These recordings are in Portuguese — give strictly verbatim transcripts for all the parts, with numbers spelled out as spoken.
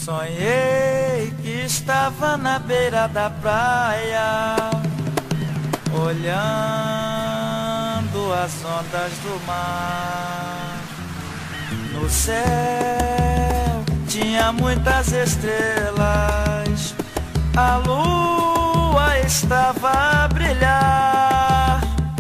Sonhei que estava na beira da praia, olhando as ondas do mar. No céu tinha muitas estrelas, a lua estava a brilhar.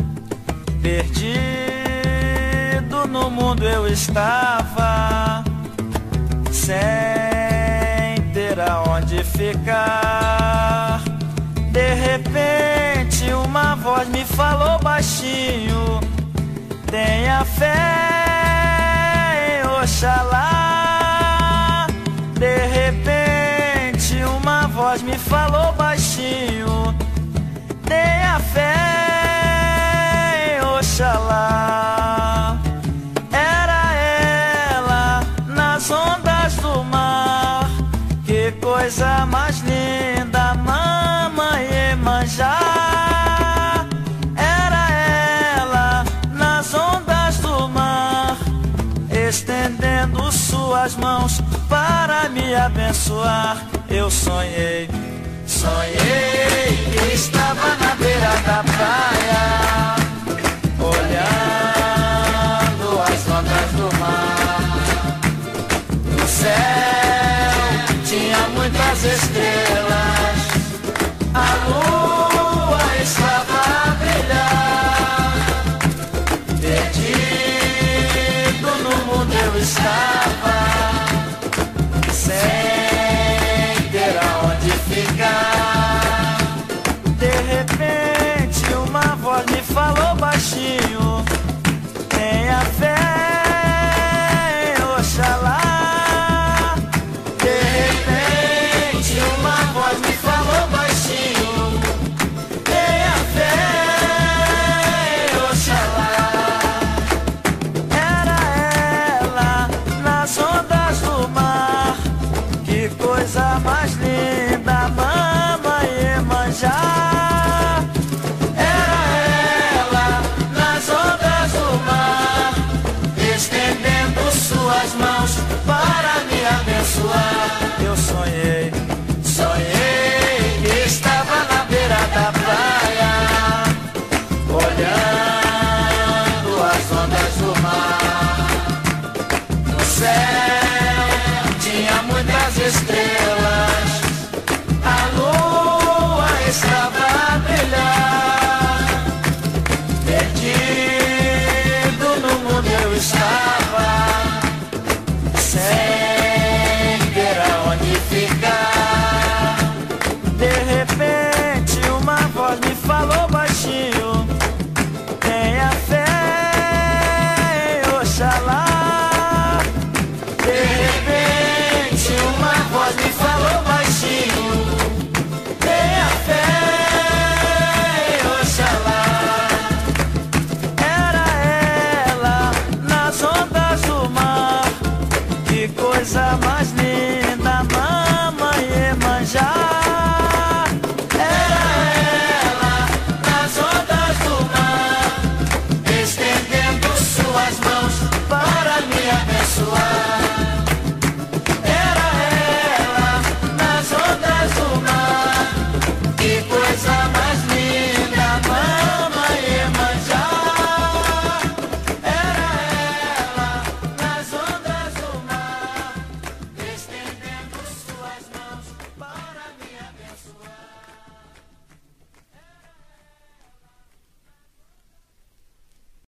Perdido no mundo eu estava, sem ter aonde ficar. De repente uma voz me falou baixinho: tenha fé em Oxalá. De repente uma voz me falou baixinho: tenha fé em Oxalá. Era ela nas ondas do mar, que coisa mais linda, mamãe Iemanjá. Era ela nas ondas do mar, estendendo suas mãos para me abençoar. Eu sonhei, sonhei que estava na beira da praia, olhando as ondas do mar. No céu tinha muitas estrelas, a lua estava a brilhar. Perdido no mundo eu estava, sem ter aonde ficar. De repente uma voz me falou baixinho: tenha fé em Oxalá. De repente uma voz me falou baixinho: tenha fé em Oxalá. Era ela nas ondas do mar, que coisa mais linda, mamãe Iemanjá. Era ela nas ondas do mar, estendendo suas mãos para me abençoar. Eu sonhei, sonhei que estava na beira da praia, olhando as ondas do mar. No céu tinha muitas estrelas, a lua estava a brilhar. Perdido no mundo eu estava, sem ter aonde ficar. De repente uma voz me falou baixinho: tenha fé em Oxalá. De repente uma voz me falou baixinho: tenha fé em Oxalá. Era ela nas ondas do mar, que coisa mais